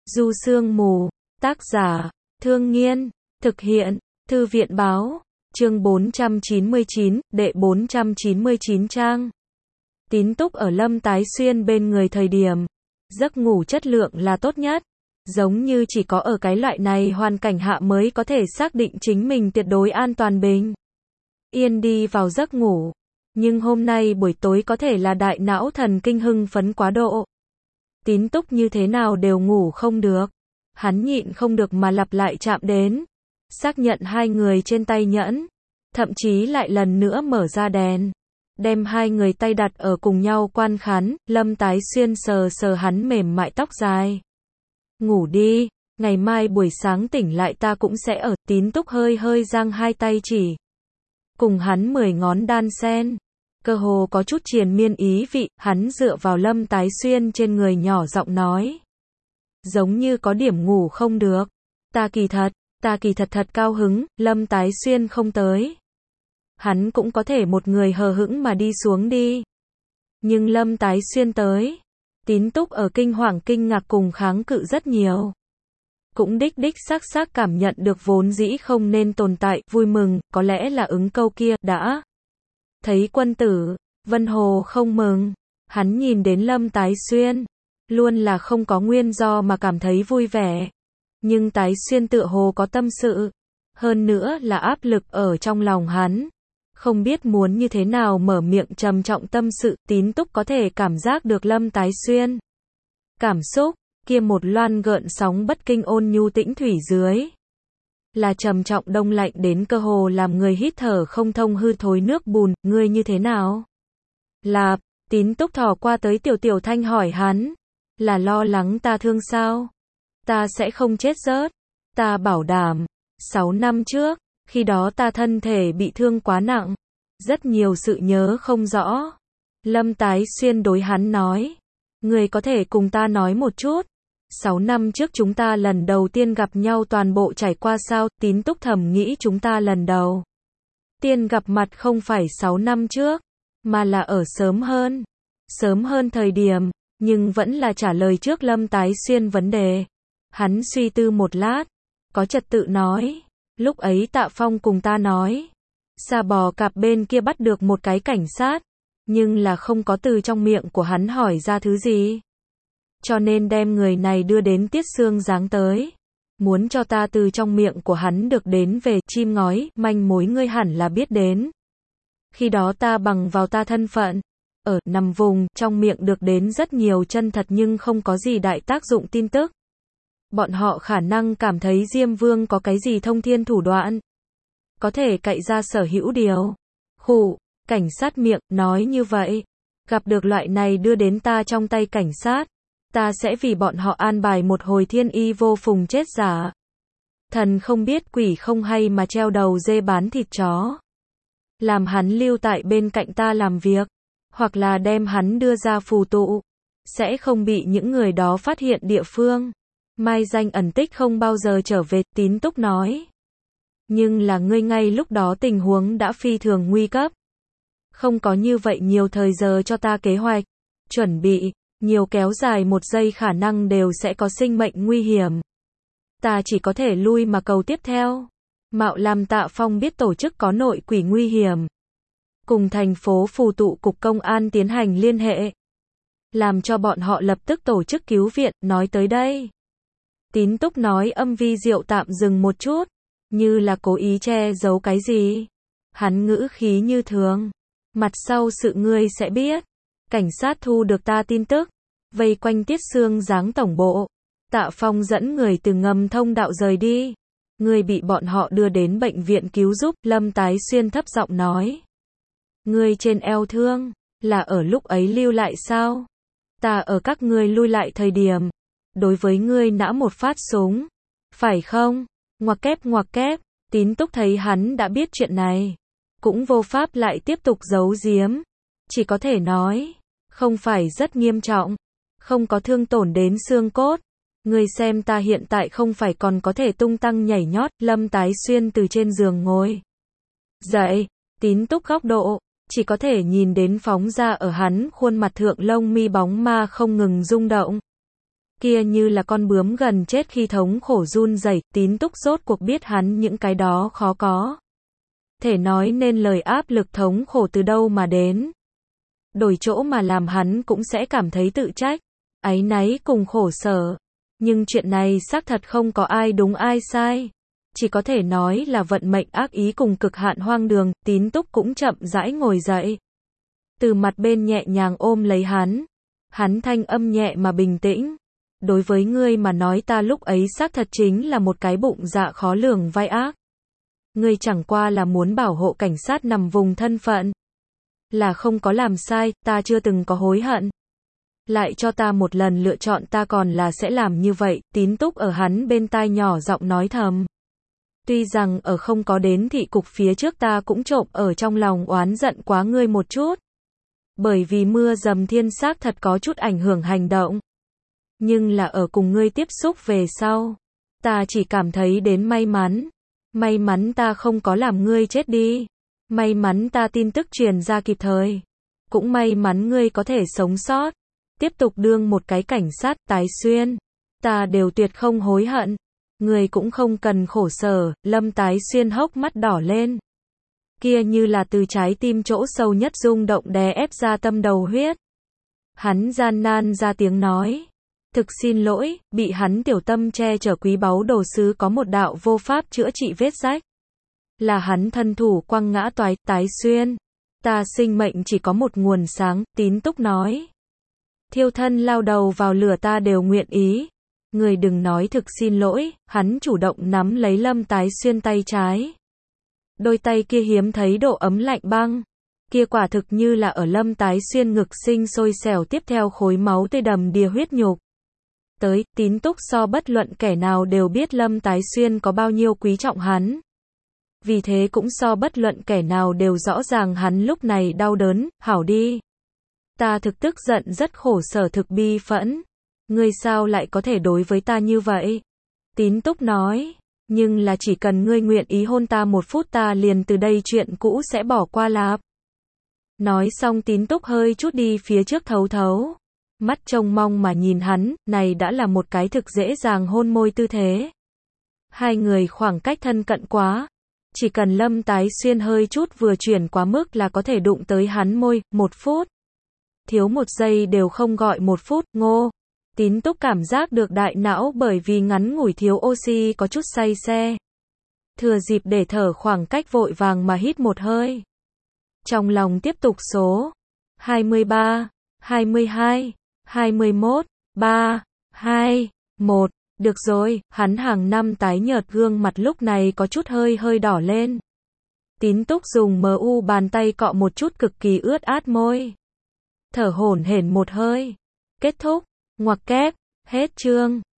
Du Sương Mù, tác giả, Thương Nghiên, thực hiện, Thư viện báo, chương 499, đệ 499 trang. Tín túc ở Lâm Tái Xuyên bên người thời điểm, giấc ngủ chất lượng là tốt nhất. Giống như chỉ có ở cái loại này hoàn cảnh hạ mới có thể xác định chính mình tuyệt đối an toàn bình yên đi vào giấc ngủ. Nhưng hôm nay buổi tối có thể là đại não thần kinh hưng phấn quá độ. Tín túc như thế nào đều ngủ không được. Hắn nhịn không được mà lặp lại chạm đến. Xác nhận hai người trên tay nhẫn. Thậm chí lại lần nữa mở ra đèn. Đem hai người tay đặt ở cùng nhau quan khán. Lâm Tái Xuyên sờ sờ hắn mềm mại tóc dài. Ngủ đi, ngày mai buổi sáng tỉnh lại ta cũng sẽ ở. Tín túc hơi hơi giang hai tay chỉ. Cùng hắn 10 ngón đan sen. Cơ hồ có chút triền miên ý vị, hắn dựa vào Lâm Tái Xuyên trên người nhỏ giọng nói. Giống như có điểm ngủ không được. Ta kỳ thật thật cao hứng, Lâm Tái Xuyên không tới. Hắn cũng có thể một người hờ hững mà đi xuống đi. Nhưng Lâm Tái Xuyên tới. Tín túc ở kinh hoàng kinh ngạc cùng kháng cự rất nhiều. Cũng đích xác cảm nhận được vốn dĩ không nên tồn tại, vui mừng, có lẽ là ứng câu kia, đã thấy quân tử, Vân Hồ không mừng. Hắn nhìn đến Lâm Tái Xuyên, luôn là không có nguyên do mà cảm thấy vui vẻ. Nhưng Tái Xuyên tựa hồ có tâm sự, hơn nữa là áp lực ở trong lòng hắn. Không biết muốn như thế nào mở miệng trầm trọng tâm sự, tín túc có thể cảm giác được Lâm Tái Xuyên. Cảm xúc, kia một loan gợn sóng bất kinh ôn nhu tĩnh thủy dưới. Là trầm trọng đông lạnh đến cơ hồ làm người hít thở không thông hư thối nước bùn, ngươi như thế nào? Lạp, tín túc thò qua tới Tiểu Thanh hỏi hắn. Là lo lắng ta thương sao? Ta sẽ không chết rớt. Ta bảo đảm. 6 năm trước, khi đó ta thân thể bị thương quá nặng. Rất nhiều sự nhớ không rõ. Lâm Tái Xuyên đối hắn nói. Ngươi có thể cùng ta nói một chút. 6 năm trước chúng ta lần đầu tiên gặp nhau toàn bộ trải qua sao? Tín túc thầm nghĩ chúng ta lần đầu tiên gặp mặt không phải 6 năm trước, mà là ở sớm hơn thời điểm, nhưng vẫn là trả lời trước Lâm Tái Xuyên vấn đề. Hắn suy tư một lát, có trật tự nói, lúc ấy Tạ Phong cùng ta nói, Sa Bò Cạp bên kia bắt được một cái cảnh sát, nhưng là không có từ trong miệng của hắn hỏi ra thứ gì. Cho nên đem người này đưa đến Tiết Xương Giáng tới. Muốn cho ta từ trong miệng của hắn được đến về chim ngói, manh mối ngươi hẳn là biết đến. Khi đó ta bằng vào ta thân phận, ở nằm vùng, trong miệng được đến rất nhiều chân thật nhưng không có gì đại tác dụng tin tức. Bọn họ khả năng cảm thấy Diêm Vương có cái gì thông thiên thủ đoạn. Có thể cậy ra sở hữu điều. Khụ, cảnh sát miệng, nói như vậy. Gặp được loại này đưa đến ta trong tay cảnh sát. Ta sẽ vì bọn họ an bài một hồi thiên y vô phùng chết giả. Thần không biết quỷ không hay mà treo đầu dê bán thịt chó. Làm hắn lưu tại bên cạnh ta làm việc. Hoặc là đem hắn đưa ra phù tụ. Sẽ không bị những người đó phát hiện địa phương. Mai danh ẩn tích không bao giờ trở về, tín túc nói. Nhưng là ngươi ngay lúc đó tình huống đã phi thường nguy cấp. Không có như vậy nhiều thời giờ cho ta kế hoạch. Chuẩn bị. Nhiều kéo dài một giây khả năng đều sẽ có sinh mệnh nguy hiểm. Ta chỉ có thể lui mà cầu tiếp theo. Mạo làm Tạ Phong biết tổ chức có nội quỷ nguy hiểm. Cùng thành phố phù tụ cục công an tiến hành liên hệ. Làm cho bọn họ lập tức tổ chức cứu viện, nói tới đây. Tín túc nói âm vi diệu tạm dừng một chút. Như là cố ý che giấu cái gì. Hắn ngữ khí như thường. Mặt sau sự ngươi sẽ biết. Cảnh sát thu được ta tin tức, vây quanh Tiết Xương Giáng tổng bộ. Tạ Phong dẫn người từ ngầm thông đạo rời đi. Người bị bọn họ đưa đến bệnh viện cứu giúp, Lâm Tái Xuyên thấp giọng nói. Người trên eo thương, là ở lúc ấy lưu lại sao? Ta ở các ngươi lui lại thời điểm. Đối với ngươi nã một phát súng. Phải không? Ngoặc kép, tín túc thấy hắn đã biết chuyện này. Cũng vô pháp lại tiếp tục giấu giếm. Chỉ có thể nói. Không phải rất nghiêm trọng, không có thương tổn đến xương cốt. Ngươi xem ta hiện tại không phải còn có thể tung tăng nhảy nhót. Lâm Tái Xuyên từ trên giường ngồi dậy, tín túc góc độ, chỉ có thể nhìn đến phóng ra ở hắn khuôn mặt thượng lông mi bóng ma không ngừng rung động. Kia như là con bướm gần chết khi thống khổ run rẩy, Tín Túc rốt cuộc biết hắn những cái đó khó có thể nói nên lời áp lực thống khổ từ đâu mà đến. Đổi chỗ mà làm hắn cũng sẽ cảm thấy tự trách, áy náy cùng khổ sở. Nhưng chuyện này xác thật không có ai đúng ai sai. Chỉ có thể nói là vận mệnh ác ý cùng cực hạn hoang đường. Tín Túc cũng chậm rãi ngồi dậy. Từ mặt bên nhẹ nhàng ôm lấy hắn. Hắn thanh âm nhẹ mà bình tĩnh. Đối với ngươi mà nói ta lúc ấy xác thật chính là một cái bụng dạ khó lường vai ác. Ngươi chẳng qua là muốn bảo hộ cảnh sát nằm vùng thân phận. Là không có làm sai, ta chưa từng có hối hận. Lại cho ta một lần lựa chọn ta còn là sẽ làm như vậy. Tín Túc ở hắn bên tai nhỏ giọng nói thầm. Tuy rằng ở không có đến thị cục phía trước ta cũng trộm ở trong lòng oán giận quá ngươi một chút. Bởi vì mưa dầm thiên xác thật có chút ảnh hưởng hành động. Nhưng là ở cùng ngươi tiếp xúc về sau. Ta chỉ cảm thấy đến may mắn. May mắn ta không có làm ngươi chết đi. May mắn ta tin tức truyền ra kịp thời. Cũng may mắn ngươi có thể sống sót. Tiếp tục đương một cái cảnh sát Tái Xuyên. Ta đều tuyệt không hối hận. Ngươi cũng không cần khổ sở. Lâm Tái Xuyên hốc mắt đỏ lên. Kia như là từ trái tim chỗ sâu nhất rung động đè ép ra tâm đầu huyết. Hắn gian nan ra tiếng nói. Thực xin lỗi, bị hắn tiểu tâm che chở quý báu đồ sứ có một đạo vô pháp chữa trị vết rách. Là hắn thân thủ quăng ngã toái, Tái Xuyên. Ta sinh mệnh chỉ có một nguồn sáng, Tín Túc nói. Thiêu thân lao đầu vào lửa ta đều nguyện ý. Người đừng nói thực xin lỗi, hắn chủ động nắm lấy Lâm Tái Xuyên tay trái. Đôi tay kia hiếm thấy độ ấm lạnh băng. Kia quả thực như là ở Lâm Tái Xuyên ngực sinh sôi xẻo tiếp theo khối máu tươi đầm đìa huyết nhục. Tới, Tín Túc so bất luận kẻ nào đều biết Lâm Tái Xuyên có bao nhiêu quý trọng hắn. Vì thế cũng so bất luận kẻ nào đều rõ ràng hắn lúc này đau đớn, hảo đi. Ta thực tức giận rất khổ sở thực bi phẫn. Ngươi sao lại có thể đối với ta như vậy? Tín Túc nói, nhưng là chỉ cần ngươi nguyện ý hôn ta một phút ta liền từ đây chuyện cũ sẽ bỏ qua lạp. Nói xong Tín Túc hơi chút đi phía trước thấu thấu. Mắt trông mong mà nhìn hắn, này đã là một cái thực dễ dàng hôn môi tư thế. Hai người khoảng cách thân cận quá. Chỉ cần Lâm Tái Xuyên hơi chút vừa chuyển quá mức là có thể đụng tới hắn môi, 1 phút. Thiếu 1 giây đều không gọi 1 phút, ngô. Tín Túc cảm giác được đại não bởi vì ngắn ngủi thiếu oxy có chút say xe. Thừa dịp để thở khoảng cách vội vàng mà hít một hơi. Trong lòng tiếp tục số 23, 22, 21, 3, 2, 1. Được rồi, hắn hàng năm tái nhợt gương mặt lúc này có chút hơi đỏ lên. Tín Túc dùng MU bàn tay cọ một chút cực kỳ ướt át môi. Thở hổn hển một hơi. Kết thúc. Ngoặc kép. Hết chương.